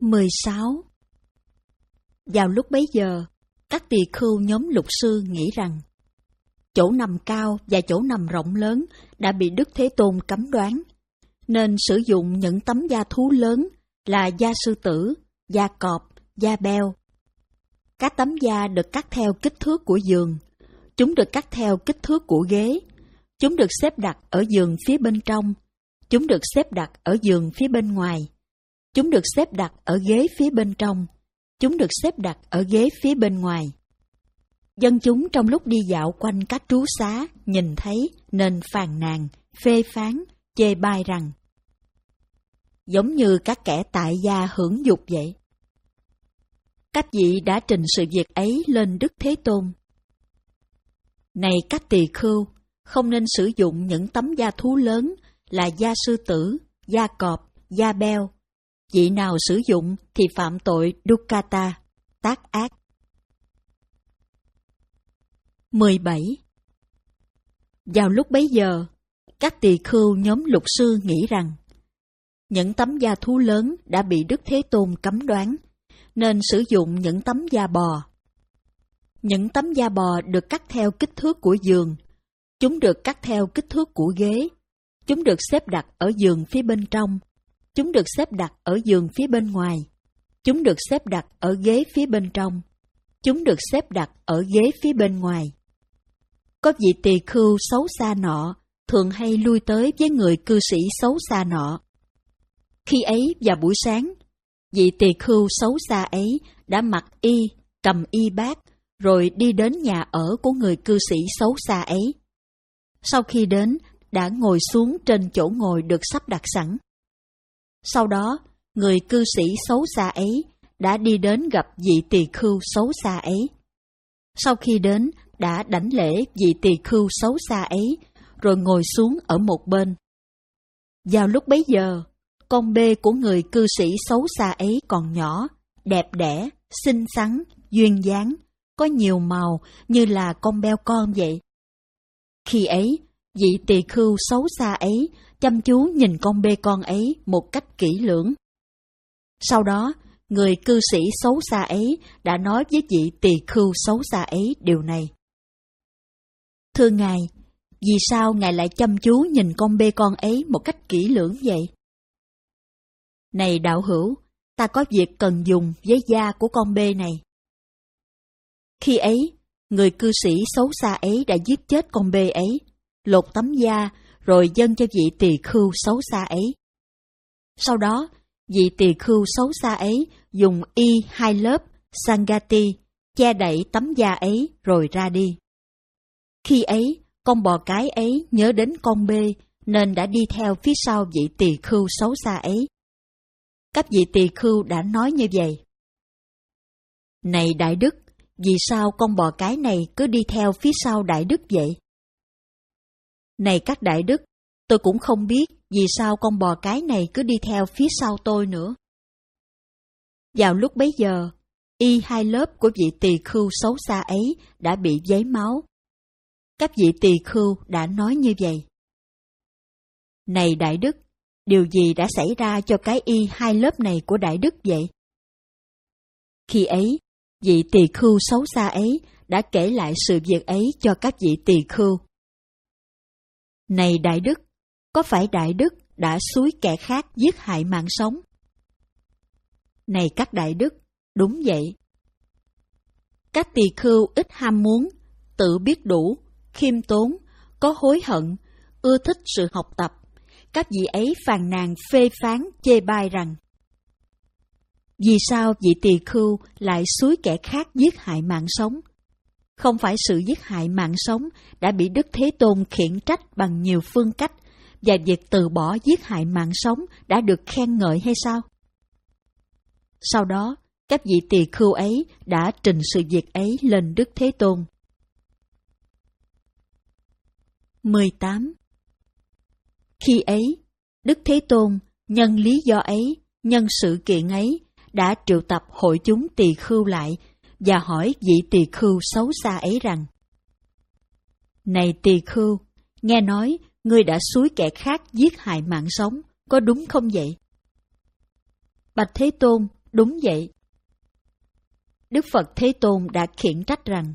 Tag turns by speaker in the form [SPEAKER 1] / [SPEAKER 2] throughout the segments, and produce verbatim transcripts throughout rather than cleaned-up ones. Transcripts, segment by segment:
[SPEAKER 1] mười sáu. Vào lúc bấy giờ, các tỳ khưu nhóm lục sư nghĩ rằng chỗ nằm cao và chỗ nằm rộng lớn đã bị Đức Thế Tôn cấm đoán, nên sử dụng những tấm da thú lớn là da sư tử, da cọp, da beo. Các tấm da được cắt theo kích thước của giường, chúng được cắt theo kích thước của ghế, chúng được xếp đặt ở giường phía bên trong, chúng được xếp đặt ở giường phía bên ngoài, chúng được xếp đặt ở ghế phía bên trong, chúng được xếp đặt ở ghế phía bên ngoài. Dân chúng trong lúc đi dạo quanh các trú xá nhìn thấy nên phàn nàn, phê phán, chê bai rằng giống như các kẻ tại gia hưởng dục vậy. Các vị đã trình sự việc ấy lên Đức Thế Tôn. Này các tỳ khưu, không nên sử dụng những tấm da thú lớn là da sư tử, da cọp, da beo. Vị nào sử dụng thì phạm tội dukkata, tác ác. mười bảy. Vào lúc bấy giờ, các tỳ khưu nhóm lục sư nghĩ rằng những tấm da thú lớn đã bị Đức Thế Tôn cấm đoán, nên sử dụng những tấm da bò. Những tấm da bò được cắt theo kích thước của giường, chúng được cắt theo kích thước của ghế, chúng được xếp đặt ở giường phía bên trong, chúng được xếp đặt ở giường phía bên ngoài, chúng được xếp đặt ở ghế phía bên trong, chúng được xếp đặt ở ghế phía bên ngoài. Có vị tỳ khưu xấu xa nọ thường hay lui tới với người cư sĩ xấu xa nọ. Khi ấy vào buổi sáng, vị tỳ khưu xấu xa ấy đã mặc y, cầm y bát, rồi đi đến nhà ở của người cư sĩ xấu xa ấy. Sau khi đến, đã ngồi xuống trên chỗ ngồi được sắp đặt sẵn. Sau đó, người cư sĩ xấu xa ấy đã đi đến gặp vị tỳ khưu xấu xa ấy. Sau khi đến, đã đảnh lễ vị tỳ khưu xấu xa ấy, rồi ngồi xuống ở một bên. Vào lúc bấy giờ, con bê của người cư sĩ xấu xa ấy còn nhỏ, đẹp đẽ, xinh xắn, duyên dáng, có nhiều màu như là con beo con vậy. Khi ấy, vị tỳ khưu xấu xa ấy chăm chú nhìn con bê con ấy một cách kỹ lưỡng. Sau đó, người cư sĩ xấu xa ấy đã nói với vị tỳ khưu xấu xa ấy điều này. Thưa Ngài, vì sao Ngài lại chăm chú nhìn con bê con ấy một cách kỹ lưỡng vậy? Này đạo hữu, ta có việc cần dùng với da của con bê này. Khi ấy, người cư sĩ xấu xa ấy đã giết chết con bê ấy, lột tấm da, rồi dâng cho vị tỳ khưu xấu xa ấy. Sau đó, vị tỳ khưu xấu xa ấy dùng y hai lớp sangati che đậy tấm da ấy rồi ra đi. Khi ấy, con bò cái ấy nhớ đến con bê nên đã đi theo phía sau vị tỳ khưu xấu xa ấy. Các vị tỳ khưu đã nói như vậy. Này Đại Đức, vì sao con bò cái này cứ đi theo phía sau Đại Đức vậy? Này các Đại Đức, tôi cũng không biết vì sao con bò cái này cứ đi theo phía sau tôi nữa. Vào lúc bấy giờ, y hai lớp của vị tỳ khưu xấu xa ấy đã bị vấy máu. Các vị tỳ khưu đã nói như vậy. Này Đại Đức, điều gì đã xảy ra cho cái y hai lớp này của Đại Đức vậy? Khi ấy, vị tỳ khưu xấu xa ấy đã kể lại sự việc ấy cho các vị tỳ khưu. Này Đại Đức, có phải Đại Đức đã xúi kẻ khác giết hại mạng sống? Này các Đại Đức, đúng vậy. Các tỳ khưu ít ham muốn, tự biết đủ, khiêm tốn, có hối hận, ưa thích sự học tập. Các vị ấy phàn nàn phê phán chê bai rằng vì sao vị tỳ khưu lại xúi kẻ khác giết hại mạng sống? Không phải sự giết hại mạng sống đã bị Đức Thế Tôn khiển trách bằng nhiều phương cách, và việc từ bỏ giết hại mạng sống đã được khen ngợi hay sao? Sau đó, các vị tỳ khưu ấy đã trình sự việc ấy lên Đức Thế Tôn. mười tám. Khi ấy, Đức Thế Tôn nhân lý do ấy, nhân sự kiện ấy, đã triệu tập hội chúng tỳ khưu lại và hỏi vị tỳ khưu xấu xa ấy rằng: Này tỳ khưu, nghe nói ngươi đã xúi kẻ khác giết hại mạng sống, có đúng không vậy? Bạch Thế Tôn, đúng vậy. Đức Phật Thế Tôn đã khiển trách rằng: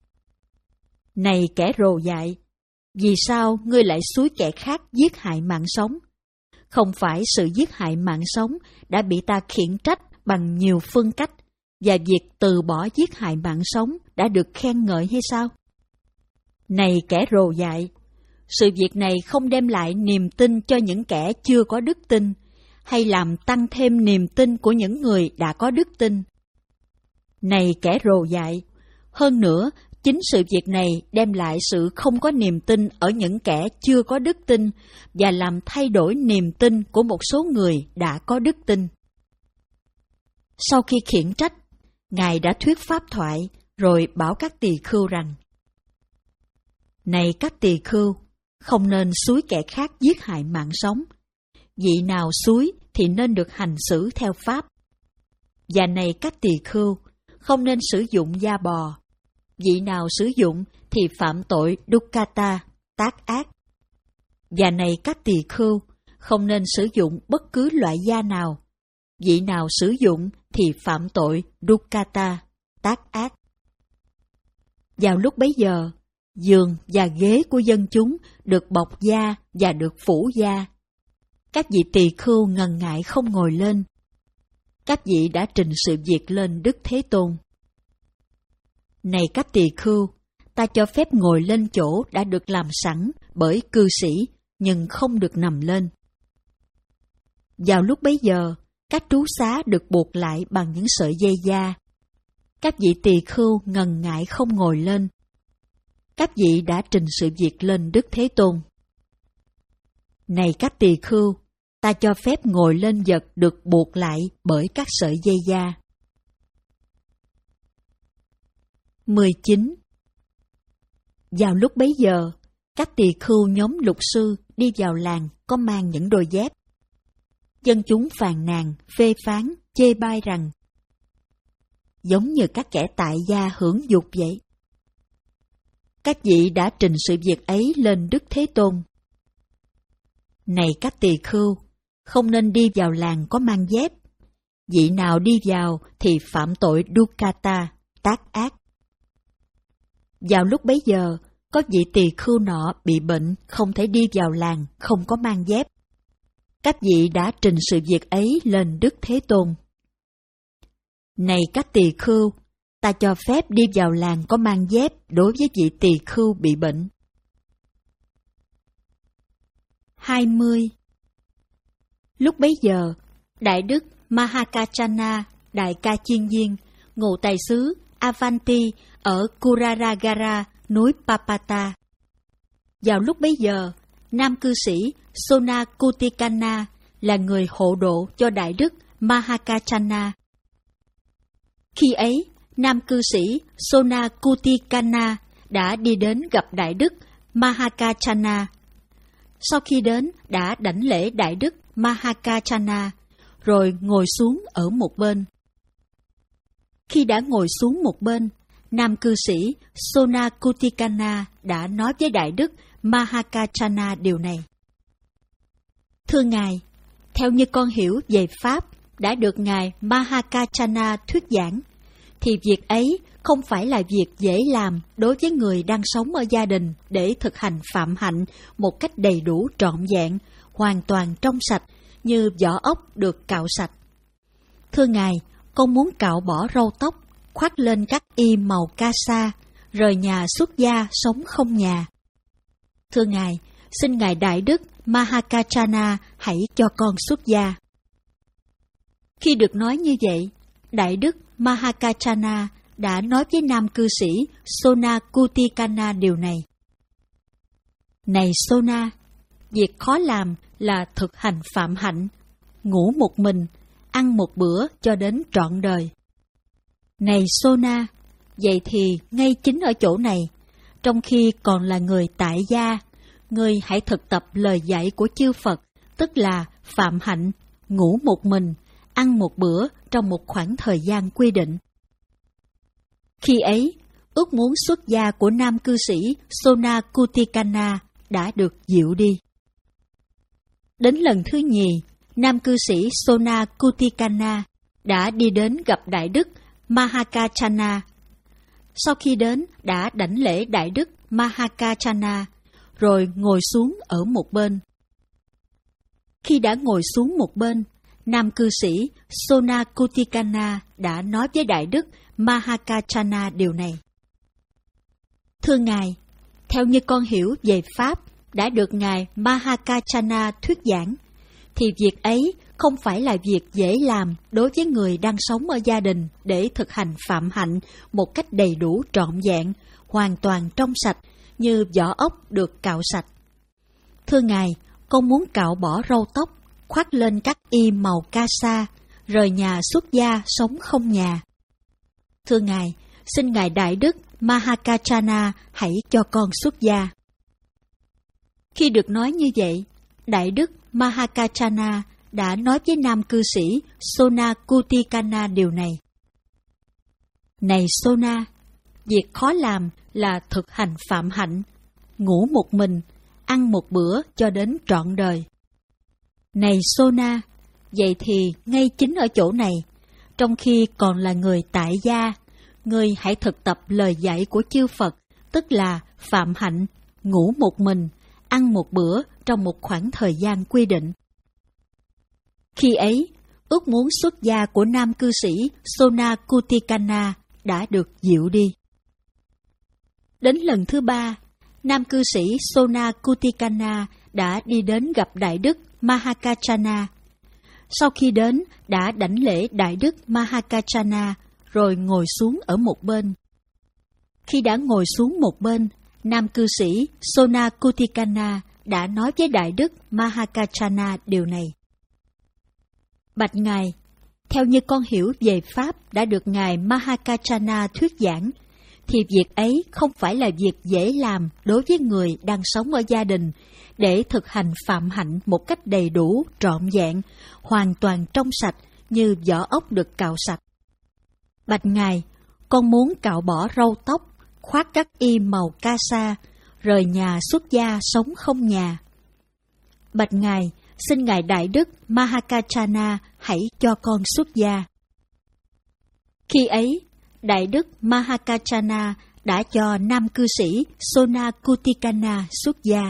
[SPEAKER 1] Này kẻ rồ dại, vì sao ngươi lại xúi kẻ khác giết hại mạng sống? Không phải sự giết hại mạng sống đã bị ta khiển trách bằng nhiều phương cách, và việc từ bỏ giết hại mạng sống đã được khen ngợi hay sao? Này kẻ rồ dại, sự việc này không đem lại niềm tin cho những kẻ chưa có đức tin, hay làm tăng thêm niềm tin của những người đã có đức tin. Này kẻ rồ dại, hơn nữa, chính sự việc này đem lại sự không có niềm tin ở những kẻ chưa có đức tin và làm thay đổi niềm tin của một số người đã có đức tin. Sau khi khiển trách, Ngài đã thuyết pháp thoại rồi bảo các tỳ khưu rằng: Này các tỳ khưu, không nên xúi kẻ khác giết hại mạng sống. Vị nào xúi thì nên được hành xử theo pháp. Và này các tỳ khưu, không nên sử dụng da bò. Vị nào sử dụng thì phạm tội dukkata, tác ác. Và này các tỳ khưu, không nên sử dụng bất cứ loại da nào. Vị nào sử dụng thì phạm tội dukkata, tác ác. Vào lúc bấy giờ, giường và ghế của dân chúng được bọc da và được phủ da. Các vị tỳ khưu ngần ngại không ngồi lên. Các vị đã trình sự việc lên Đức Thế Tôn. Này các tỳ khưu, ta cho phép ngồi lên chỗ đã được làm sẵn bởi cư sĩ, nhưng không được nằm lên. Vào lúc bấy giờ, các trú xá được buộc lại bằng những sợi dây da. Các vị tỳ khưu ngần ngại không ngồi lên. Các vị đã trình sự việc lên Đức Thế Tôn. Này các tỳ khưu, ta cho phép ngồi lên vật được buộc lại bởi các sợi dây da. mười chín. Vào lúc bấy giờ, các tỳ khưu nhóm lục sư đi vào làng có mang những đôi dép. Dân chúng phàn nàn, phê phán, chê bai rằng: Giống như các kẻ tại gia hưởng dục vậy. Các vị đã trình sự việc ấy lên Đức Thế Tôn. Này các tỳ khưu, không nên đi vào làng có mang dép. Vị nào đi vào thì phạm tội dukkata, tác ác. Vào lúc bấy giờ, có vị tỳ khưu nọ bị bệnh, không thể đi vào làng, không có mang dép. Các vị đã trình sự việc ấy lên Đức Thế Tôn. Này các tỳ khưu, ta cho phép đi vào làng có mang dép đối với vị tỳ khưu bị bệnh. hai mươi. Lúc bấy giờ, Đại đức Mahakachana, Đại ca Chiên Viên, ngụ tại xứ Avanti ở Kuraragara, núi Papata. Vào lúc bấy giờ, nam cư sĩ Sonakutikana là người hộ độ cho Đại đức Mahakachana. Khi ấy, nam cư sĩ Sonakutikana đã đi đến gặp Đại đức Mahakachana. Sau khi đến, đã đảnh lễ Đại đức Mahakachana, rồi ngồi xuống ở một bên. Khi đã ngồi xuống một bên, nam cư sĩ Sonakutikana đã nói với Đại đức Mahakachana điều này: Thưa Ngài, theo như con hiểu về Pháp đã được Ngài Mahakachana thuyết giảng, thì việc ấy không phải là việc dễ làm đối với người đang sống ở gia đình để thực hành phạm hạnh một cách đầy đủ trọn vẹn, hoàn toàn trong sạch, như vỏ ốc được cạo sạch. Thưa Ngài, con muốn cạo bỏ râu tóc, khoác lên các y màu ca sa, rời nhà xuất gia sống không nhà. Thưa Ngài, xin Ngài Đại đức Mahakachana hãy cho con xuất gia. Khi được nói như vậy, Đại đức Mahakachana đã nói với nam cư sĩ Sonakutikana điều này: Này Sona, việc khó làm là thực hành phạm hạnh, ngủ một mình, ăn một bữa cho đến trọn đời. Này Sona, vậy thì ngay chính ở chỗ này, trong khi còn là người tại gia, ngươi hãy thực tập lời dạy của chư Phật, tức là phạm hạnh, ngủ một mình, ăn một bữa trong một khoảng thời gian quy định. Khi ấy, ước muốn xuất gia của nam cư sĩ Sonakutikana đã được dịu đi. Đến lần thứ nhì, nam cư sĩ Sonakutikana đã đi đến gặp Đại Đức Mahakachana. Sau khi đến, đã đảnh lễ Đại Đức Mahakachana, rồi ngồi xuống ở một bên. Khi đã ngồi xuống một bên, nam cư sĩ Sonakutikana đã nói với Đại Đức Mahakachana điều này. Thưa Ngài, theo như con hiểu về Pháp đã được Ngài Mahakachana thuyết giảng, thì việc ấy không phải là việc dễ làm đối với người đang sống ở gia đình để thực hành phạm hạnh một cách đầy đủ trọn vẹn, hoàn toàn trong sạch, như vỏ ốc được cạo sạch. Thưa Ngài, con muốn cạo bỏ râu tóc, khoác lên các y màu ca sa, rời nhà xuất gia sống không nhà. Thưa Ngài, xin Ngài Đại Đức Mahakachana hãy cho con xuất gia. Khi được nói như vậy, Đại Đức Mahakachana đã nói với nam cư sĩ Sonakutikana điều này. Này Sona, việc khó làm là thực hành phạm hạnh, ngủ một mình, ăn một bữa cho đến trọn đời. Này Sona, vậy thì ngay chính ở chỗ này, trong khi còn là người tại gia, ngươi hãy thực tập lời dạy của chư Phật, tức là phạm hạnh, ngủ một mình, ăn một bữa trong một khoảng thời gian quy định. Khi ấy, ước muốn xuất gia của nam cư sĩ Sonakutikana đã được dịu đi. Đến lần thứ ba, nam cư sĩ Sonakutikana đã đi đến gặp Đại Đức Mahakachana. Sau khi đến, đã đảnh lễ Đại Đức Mahakachana, rồi ngồi xuống ở một bên. Khi đã ngồi xuống một bên, nam cư sĩ Sonakutikana đã nói với Đại Đức Mahakachana điều này. Bạch Ngài, theo như con hiểu về Pháp đã được Ngài Mahakachana thuyết giảng, thì việc ấy không phải là việc dễ làm đối với người đang sống ở gia đình để thực hành phạm hạnh một cách đầy đủ, trọn vẹn, hoàn toàn trong sạch như vỏ ốc được cạo sạch. Bạch Ngài, con muốn cạo bỏ râu tóc, khoác các y màu ca sa, rời nhà xuất gia sống không nhà. Bạch Ngài, xin Ngài Đại Đức Mahakachana hãy cho con xuất gia. Khi ấy, Đại Đức Mahakachana đã cho nam cư sĩ Sonakutikana xuất gia.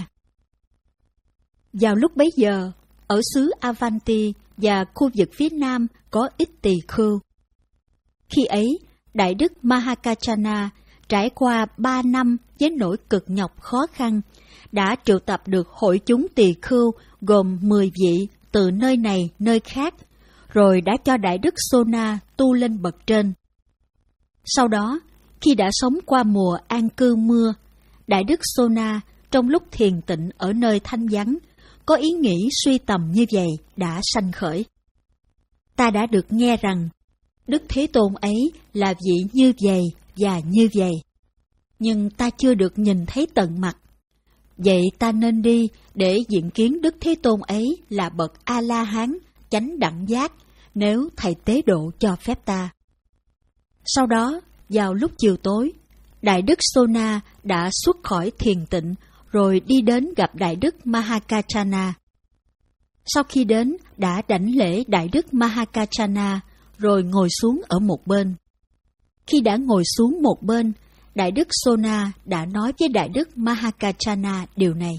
[SPEAKER 1] Vào lúc bấy giờ, ở xứ Avanti và khu vực phía nam có ít tỳ khưu. Khi ấy, Đại Đức Mahakachana trải qua ba năm với nỗi cực nhọc khó khăn, đã triệu tập được hội chúng tỳ khưu gồm mười vị từ nơi này nơi khác, rồi đã cho Đại Đức Sona tu lên bậc trên. Sau đó, khi đã sống qua mùa an cư mưa, Đại Đức Sona trong lúc thiền tịnh ở nơi thanh vắng, có ý nghĩ suy tầm như vậy đã sanh khởi. Ta đã được nghe rằng, Đức Thế Tôn ấy là vị như vậy và như vậy, nhưng ta chưa được nhìn thấy tận mặt. Vậy ta nên đi để diện kiến Đức Thế Tôn ấy là bậc A-la-hán, chánh đẳng giác, nếu Thầy Tế Độ cho phép ta. Sau đó, vào lúc chiều tối, Đại Đức Sona đã xuất khỏi thiền tịnh, rồi đi đến gặp Đại Đức Mahakachana. Sau khi đến, đã đảnh lễ Đại Đức Mahakachana, rồi ngồi xuống ở một bên. Khi đã ngồi xuống một bên, Đại Đức Sona đã nói với Đại Đức Mahakachana điều này.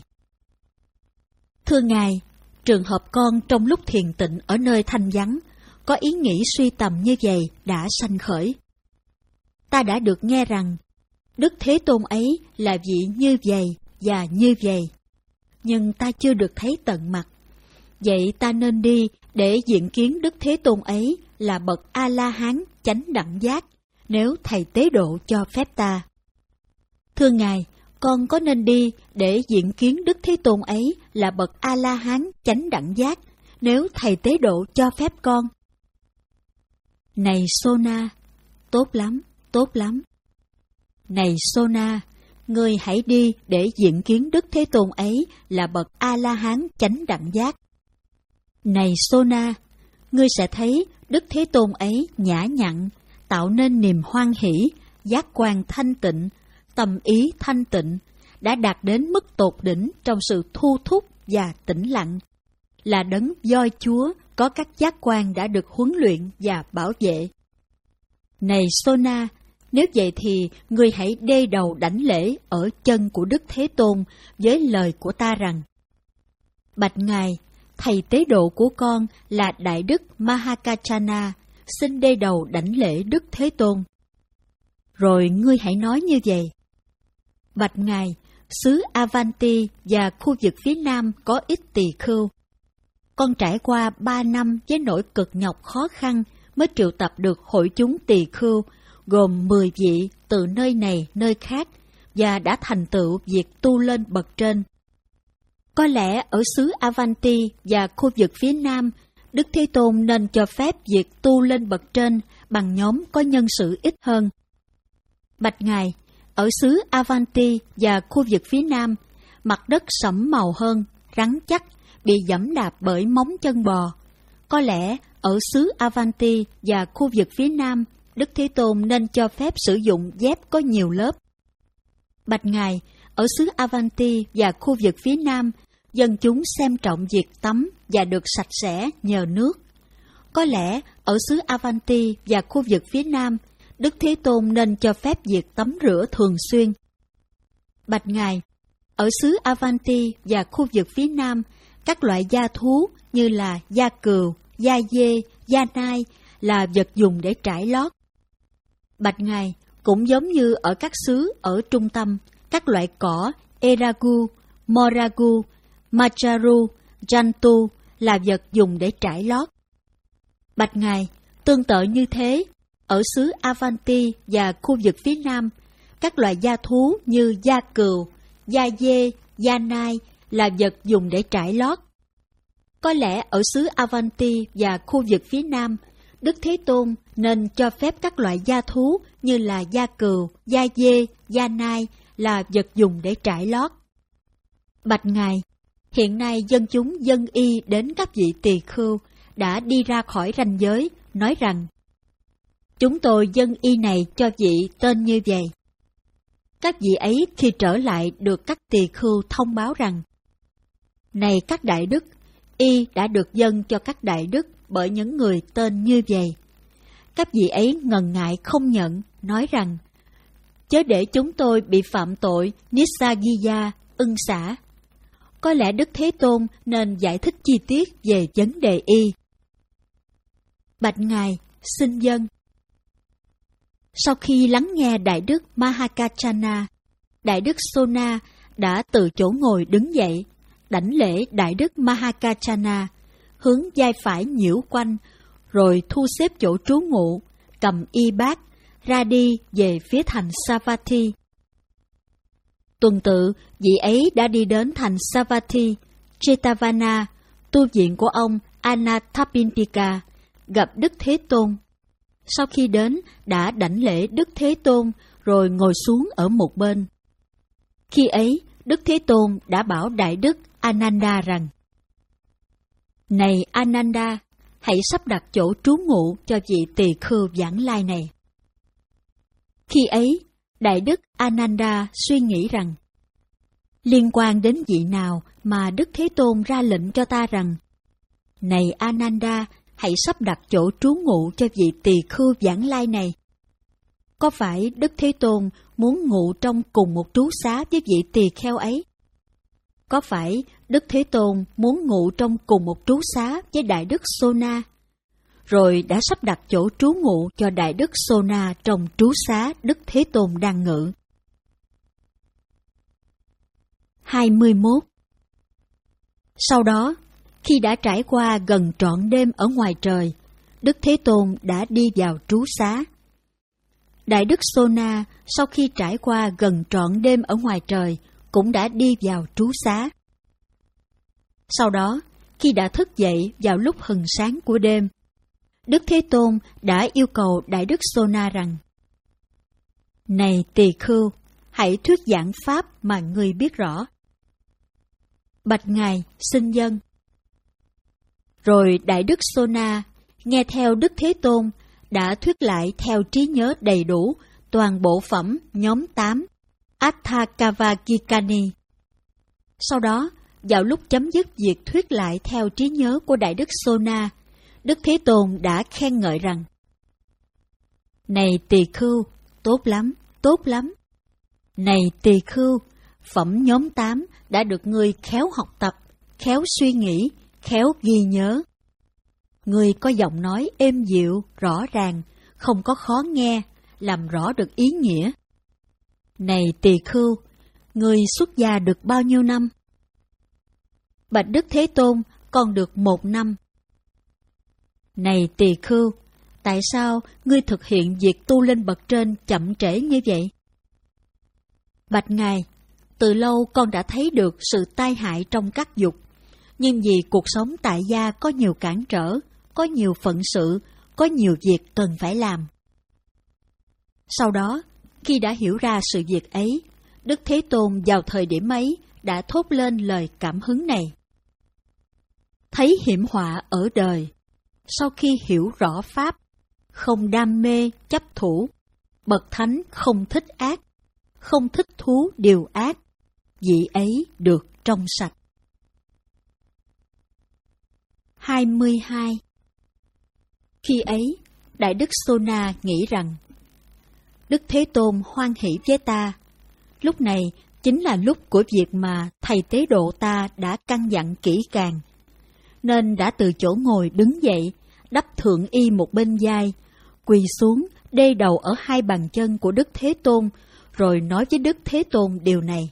[SPEAKER 1] Thưa Ngài, trường hợp con trong lúc thiền tịnh ở nơi thanh vắng, có ý nghĩ suy tầm như vậy đã sanh khởi. Ta đã được nghe rằng, Đức Thế Tôn ấy là vị như vậy và như vậy, nhưng ta chưa được thấy tận mặt. Vậy ta nên đi để diện kiến Đức Thế Tôn ấy là bậc A-la-hán, chánh đẳng giác, nếu Thầy Tế Độ cho phép ta. Thưa Ngài, con có nên đi để diện kiến Đức Thế Tôn ấy là bậc A-la-hán, chánh đẳng giác, nếu Thầy Tế Độ cho phép con? Này Sona, tốt lắm, tốt lắm. Này Sona, ngươi hãy đi để diện kiến Đức Thế Tôn ấy là bậc A-la-hán, chánh đẳng giác. Này Sona, ngươi sẽ thấy Đức Thế Tôn ấy nhã nhặn, tạo nên niềm hoan hỷ, giác quan thanh tịnh, tâm ý thanh tịnh, đã đạt đến mức tột đỉnh trong sự thu thúc và tĩnh lặng, là đấng voi Chúa có các giác quan đã được huấn luyện và bảo vệ. Này Sona, nếu vậy thì ngươi hãy đê đầu đảnh lễ ở chân của Đức Thế Tôn với lời của ta rằng: Bạch Ngài, thầy tế độ của con là Đại Đức Mahakachana, xin đê đầu đảnh lễ Đức Thế Tôn. Rồi ngươi hãy nói như vậy: Bạch Ngài, xứ Avanti và khu vực phía Nam có ít tỳ khưu. Con trải qua ba năm với nỗi cực nhọc khó khăn mới triệu tập được hội chúng tỳ khưu, gồm mười vị từ nơi này nơi khác, và đã thành tựu việc tu lên bậc trên. Có lẽ ở xứ Avanti và khu vực phía Nam, Đức Thế Tôn nên cho phép việc tu lên bậc trên bằng nhóm có nhân sự ít hơn. Bạch Ngài, ở xứ Avanti và khu vực phía Nam, mặt đất sẫm màu hơn, rắn chắc, bị giẫm đạp bởi móng chân bò. Có lẽ ở xứ Avanti và khu vực phía Nam, Đức Thế Tôn nên cho phép sử dụng dép có nhiều lớp. Bạch Ngài, ở xứ Avanti và khu vực phía Nam, dân chúng xem trọng việc tắm và được sạch sẽ nhờ nước. Có lẽ ở xứ Avanti và khu vực phía Nam, Đức Thế Tôn nên cho phép việc tắm rửa thường xuyên. Bạch Ngài, ở xứ Avanti và khu vực phía Nam, các loại gia thú như là gia cừu, gia dê, gia nai là vật dùng để trải lót. Bạch Ngài, cũng giống như ở các xứ ở trung tâm, các loại cỏ Eragu, Moragu, Macharu, Jantu là vật dùng để trải lót. Bạch Ngài, tương tự như thế, ở xứ Avanti và khu vực phía Nam, các loài gia thú như gia cừu, gia dê, gia nai là vật dùng để trải lót. Có lẽ ở xứ Avanti và khu vực phía Nam, Đức Thế Tôn nên cho phép các loại gia thú như là gia cừu, gia dê, gia nai là vật dùng để trải lót. Bạch Ngài, hiện nay dân chúng dân y đến các vị tỳ khưu đã đi ra khỏi ranh giới, nói rằng: Chúng tôi dân y này cho vị tên như vậy. Các vị ấy khi trở lại được các tỳ khưu thông báo rằng: Này các đại đức, y đã được dâng cho các đại đức bởi những người tên như vậy. Các vị ấy ngần ngại không nhận, nói rằng: Chớ để chúng tôi bị phạm tội Nissagiya, ưng xả. Có lẽ Đức Thế Tôn nên giải thích chi tiết về vấn đề y. Bạch Ngài, xin dâng. Sau khi lắng nghe Đại đức Mahakachana, Đại đức Sona đã từ chỗ ngồi đứng dậy, đảnh lễ Đại đức Mahakachana, hướng vai phải nhiễu quanh, rồi thu xếp chỗ trú ngụ, cầm y bát, ra đi về phía thành Savatthi. Tuần tự, vị ấy đã đi đến thành Savatthi, Jetavana, tu viện của ông Anathapindika, gặp Đức Thế Tôn. Sau khi đến, đã đảnh lễ Đức Thế Tôn, rồi ngồi xuống ở một bên. Khi ấy, Đức Thế Tôn đã bảo Đại đức Ananda rằng: Này Ananda, hãy sắp đặt chỗ trú ngụ cho vị tỳ khưu vãng lai này. Khi ấy, Đại đức Ananda suy nghĩ rằng: Liên quan đến vị nào mà Đức Thế Tôn ra lệnh cho ta rằng: Này Ananda, hãy sắp đặt chỗ trú ngụ cho vị tỳ khưu vãng lai này. Có phải Đức Thế Tôn muốn ngụ trong cùng một trú xá với vị tỳ kheo ấy? Có phải Đức Thế Tôn muốn ngụ trong cùng một trú xá với Đại đức Sona? Rồi đã sắp đặt chỗ trú ngụ cho Đại đức Sona trong trú xá Đức Thế Tôn đang ngự. hai mươi mốt. Sau đó, khi đã trải qua gần trọn đêm ở ngoài trời, Đức Thế Tôn đã đi vào trú xá. Đại đức Sona sau khi trải qua gần trọn đêm ở ngoài trời cũng đã đi vào trú xá. Sau đó, khi đã thức dậy vào lúc hừng sáng của đêm, Đức Thế Tôn đã yêu cầu Đại đức Sona rằng: Này tỳ khưu, hãy thuyết giảng pháp mà ngươi biết rõ. Bạch Ngài, xin dâng. Rồi Đại đức Sona nghe theo Đức Thế Tôn đã thuyết lại theo trí nhớ đầy đủ toàn bộ phẩm nhóm tám Atthakavakikani. Sau đó, vào lúc chấm dứt việc thuyết lại theo trí nhớ của Đại đức Sona, Đức Thế Tôn đã khen ngợi rằng: Này tỳ khưu, tốt lắm, tốt lắm. Này tỳ khưu, phẩm nhóm tám đã được ngươi khéo học tập, khéo suy nghĩ, khéo ghi nhớ. Ngươi có giọng nói êm dịu, rõ ràng, không có khó nghe, làm rõ được ý nghĩa. Này tỳ khưu, ngươi xuất gia được bao nhiêu năm? Bạch Đức Thế Tôn, con được một năm. Này tỳ khưu, tại sao ngươi thực hiện việc tu lên bậc trên chậm trễ như vậy? Bạch Ngài, từ lâu con đã thấy được sự tai hại trong các dục, nhưng vì cuộc sống tại gia có nhiều cản trở, có nhiều phận sự, có nhiều việc cần phải làm. Sau đó, khi đã hiểu ra sự việc ấy, Đức Thế Tôn vào thời điểm ấy đã thốt lên lời cảm hứng này. Thấy hiểm họa ở đời, sau khi hiểu rõ Pháp, không đam mê chấp thủ, bậc thánh không thích ác, không thích thú điều ác, vị ấy được trong sạch. hai mươi hai. Khi ấy, Đại Đức Sona nghĩ rằng, Đức Thế Tôn hoan hỷ với ta. Lúc này chính là lúc của việc mà Thầy Tế Độ ta đã căn dặn kỹ càng, nên đã từ chỗ ngồi đứng dậy, đắp thượng y một bên vai, quỳ xuống, đê đầu ở hai bàn chân của Đức Thế Tôn, rồi nói với Đức Thế Tôn điều này.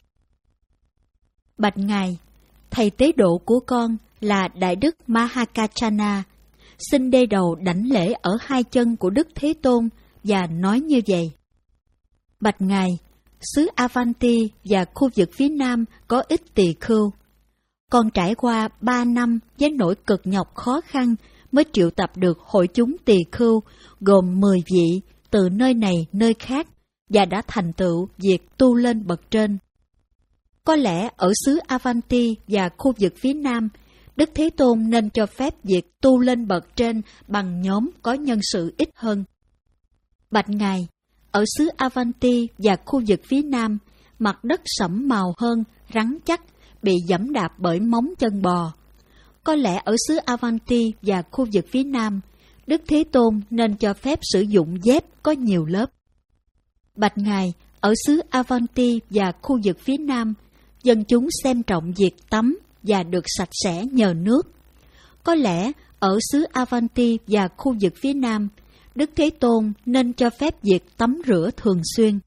[SPEAKER 1] Bạch Ngài, Thầy Tế Độ của con là Đại Đức Mahakachana, xin đê đầu đảnh lễ ở hai chân của Đức Thế Tôn và nói như vậy. Bạch Ngài, xứ Avanti và khu vực phía Nam có ít tỳ khưu. Con trải qua ba năm với nỗi cực nhọc khó khăn mới triệu tập được hội chúng tỳ khưu gồm mười vị từ nơi này nơi khác và đã thành tựu việc tu lên bậc trên. Có lẽ ở xứ Avanti và khu vực phía Nam, Đức Thế Tôn nên cho phép việc tu lên bậc trên bằng nhóm có nhân sự ít hơn. Bạch Ngài, ở xứ Avanti và khu vực phía Nam, mặt đất sẫm màu hơn, rắn chắc, bị giẫm đạp bởi móng chân bò. Có lẽ ở xứ Avanti và khu vực phía Nam, Đức Thế Tôn nên cho phép sử dụng dép có nhiều lớp. Bạch Ngài, ở xứ Avanti và khu vực phía Nam, dân chúng xem trọng việc tắm và được sạch sẽ nhờ nước. Có lẽ ở xứ Avanti và khu vực phía Nam, Đức Thế Tôn nên cho phép việc tắm rửa thường xuyên.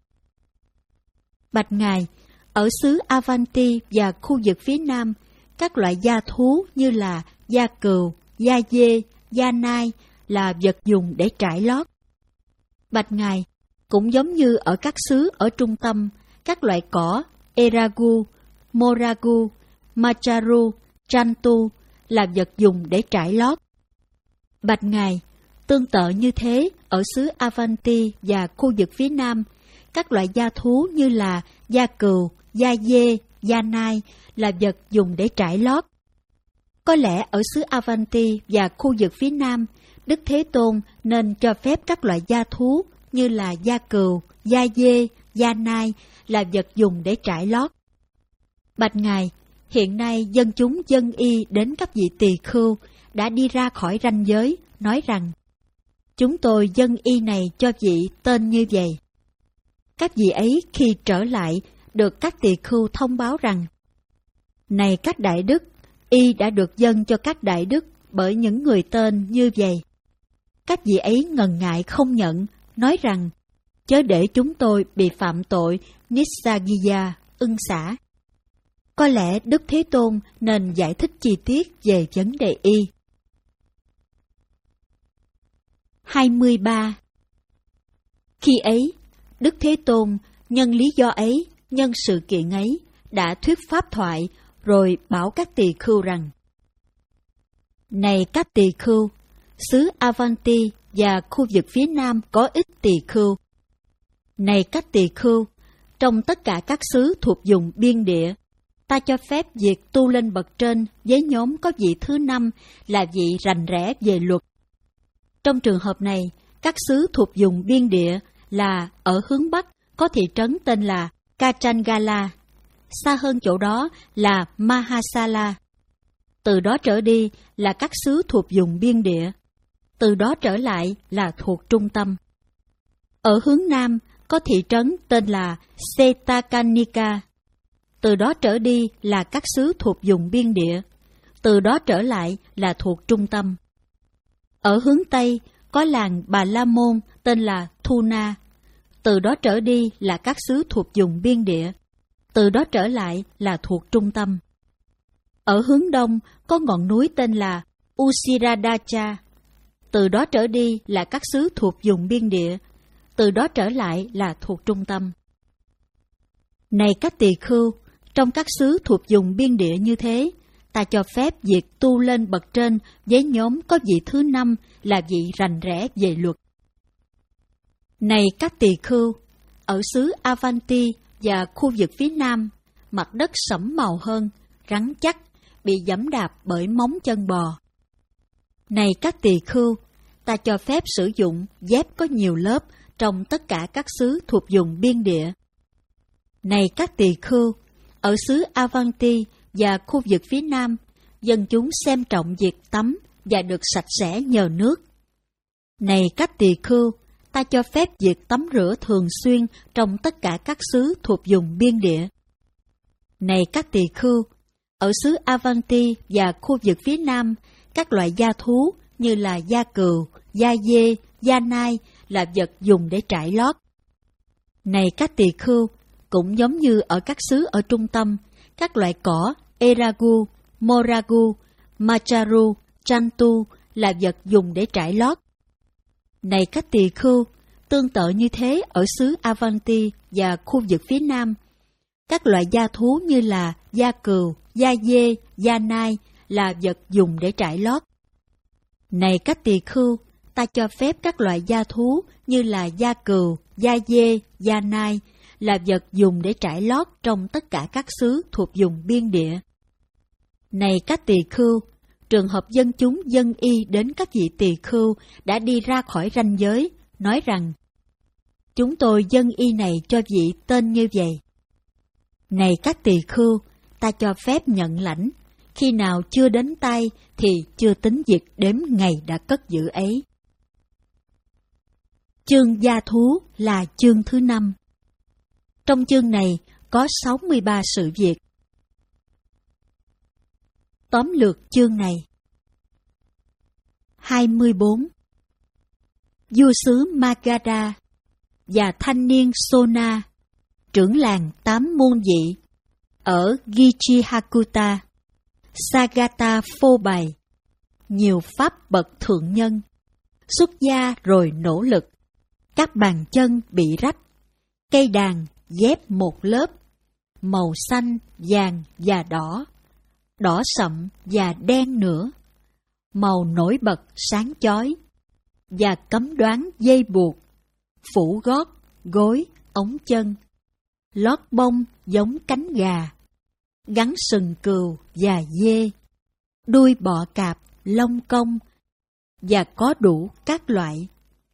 [SPEAKER 1] Bạch Ngài, ở xứ Avanti và khu vực phía Nam, các loại gia thú như là gia cừu, gia dê, gia nai là vật dùng để trải lót. Bạch Ngài, cũng giống như ở các xứ ở trung tâm, các loại cỏ Eragu, Moragu, Macharu, Chantu là vật dùng để trải lót. Bạch Ngài, tương tự như thế, ở xứ Avanti và khu vực phía Nam, các loại gia thú như là gia cừu, gia dê, gia nai là vật dùng để trải lót. Có lẽ ở xứ Avanti và khu vực phía Nam, Đức Thế Tôn nên cho phép các loại gia thú như là gia cừu, gia dê, gia nai là vật dùng để trải lót. Bạch Ngài, hiện nay dân chúng dân y đến các vị tỳ khưu đã đi ra khỏi ranh giới, nói rằng, chúng tôi dân y này cho vị tên như vậy. Các vị ấy khi trở lại, được các tỳ khưu thông báo rằng, này các đại đức, y đã được dâng cho các đại đức bởi những người tên như vậy. Các vị ấy ngần ngại không nhận, nói rằng, chớ để chúng tôi bị phạm tội Nissaggiya, ưng xả. Có lẽ Đức Thế Tôn nên giải thích chi tiết về vấn đề y. hai mươi ba. Khi ấy, Đức Thế Tôn nhân lý do ấy, nhân sự kiện ấy, đã thuyết pháp thoại, rồi bảo các tỳ khưu rằng, này các tỳ khưu, xứ Avanti và khu vực phía Nam có ít tỳ khưu. Này các tỳ khưu, trong tất cả các xứ thuộc vùng biên địa, ta cho phép việc tu lên bậc trên với nhóm có vị thứ năm là vị rành rẽ về luật. Trong trường hợp này, các xứ thuộc vùng biên địa là ở hướng Bắc có thị trấn tên là Kachangala, xa hơn chỗ đó là Mahasala. Từ đó trở đi là các xứ thuộc vùng biên địa, từ đó trở lại là thuộc trung tâm. Ở hướng Nam có thị trấn tên là Setakanika, từ đó trở đi là các xứ thuộc vùng biên địa, từ đó trở lại là thuộc trung tâm. Ở hướng Tây có làng Bà La Môn tên là Thuna, từ đó trở đi là các xứ thuộc vùng biên địa, từ đó trở lại là thuộc trung tâm. Ở hướng Đông có ngọn núi tên là Usiradacha, từ đó trở đi là các xứ thuộc vùng biên địa, từ đó trở lại là thuộc trung tâm. Này các tỳ khưu, trong các xứ thuộc vùng biên địa như thế, ta cho phép việc tu lên bậc trên với nhóm có vị thứ năm là vị rành rẽ về luật. Này các tỳ khưu, ở xứ Avanti và khu vực phía Nam, mặt đất sẫm màu hơn, rắn chắc, bị giẫm đạp bởi móng chân bò. Này các tỳ khưu, ta cho phép sử dụng dép có nhiều lớp trong tất cả các xứ thuộc vùng biên địa. Này các tỳ khưu, ở xứ Avanti và khu vực phía Nam, dân chúng xem trọng việc tắm và được sạch sẽ nhờ nước. Này các tỳ khưu, ta cho phép việc tắm rửa thường xuyên trong tất cả các xứ thuộc vùng biên địa. Này các tỳ khưu, ở xứ Avanti và khu vực phía Nam, các loại gia thú như là gia cừu, gia dê, gia nai là vật dùng để trải lót. Này các tỳ khưu, cũng giống như ở các xứ ở trung tâm, các loại cỏ Eragu, Moragu, Macharu, Chantu là vật dùng để trải lót. Này các tỳ khưu, tương tự như thế ở xứ Avanti và khu vực phía Nam, các loại gia thú như là gia cừu, gia dê, gia nai là vật dùng để trải lót. Này các tỳ khưu, ta cho phép các loại gia thú như là gia cừu, gia dê, gia nai là vật dùng để trải lót trong tất cả các xứ thuộc vùng biên địa. Này các tỳ khưu, trường hợp dân chúng dân y đến các vị tỳ khưu đã đi ra khỏi ranh giới, nói rằng, chúng tôi dân y này cho vị tên như vậy. Này các tỳ khưu, ta cho phép nhận lãnh, khi nào chưa đến tay thì chưa tính việc đếm ngày đã cất giữ ấy. Chương gia thú là chương thứ năm. Trong chương này có sáu mươi ba sự việc. Tóm lược chương này. hai mươi bốn. Vua xứ Magadha và thanh niên Sona, trưởng làng tám môn vị, ở Gichihakuta, Sagata phô bày, nhiều pháp bậc thượng nhân, xuất gia rồi nỗ lực, các bàn chân bị rách, cây đàn ghép một lớp, màu xanh, vàng và đỏ, đỏ sậm và đen nữa, màu nổi bật sáng chói, và cấm đoán dây buộc, phủ gót, gối, ống chân, lót bông giống cánh gà, gắn sừng cừu và dê, đuôi bọ cạp, lông công, và có đủ các loại,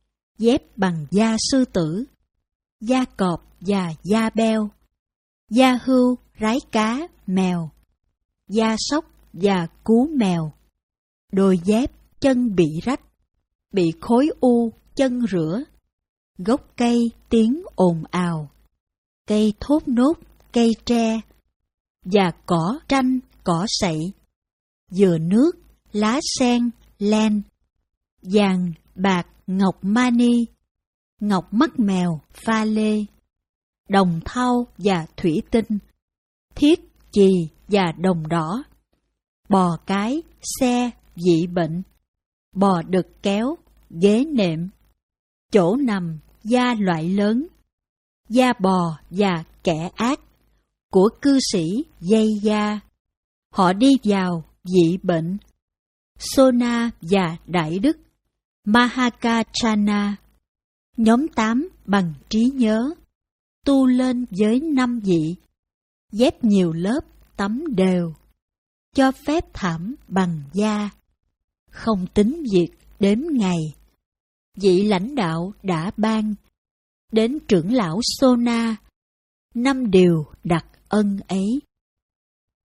[SPEAKER 1] dép bằng da sư tử, da cọp và da beo, da hươu, rái cá, mèo, da sóc và cú mèo, đôi dép chân bị rách, bị khối u chân rửa, gốc cây tiếng ồn ào, cây thốt nốt, cây tre, và cỏ tranh, cỏ sậy, dừa nước, lá sen, len, vàng, bạc, ngọc mani, ngọc mắt mèo, pha lê, đồng thau và thủy tinh, thiết, chì và đồng đỏ, bò cái, xe, dị bệnh, bò đực kéo, ghế nệm, chỗ nằm, da loại lớn, da bò và kẻ ác, của cư sĩ dây da, họ đi vào dị bệnh, Sona và Đại Đức, Mahakachana, nhóm tám bằng trí nhớ, tu lên với năm vị, dép nhiều lớp, tắm đều, cho phép thảm bằng da, không tính việc đếm ngày. Vị lãnh đạo đã ban, đến trưởng lão Sona, năm điều đặc ân ấy.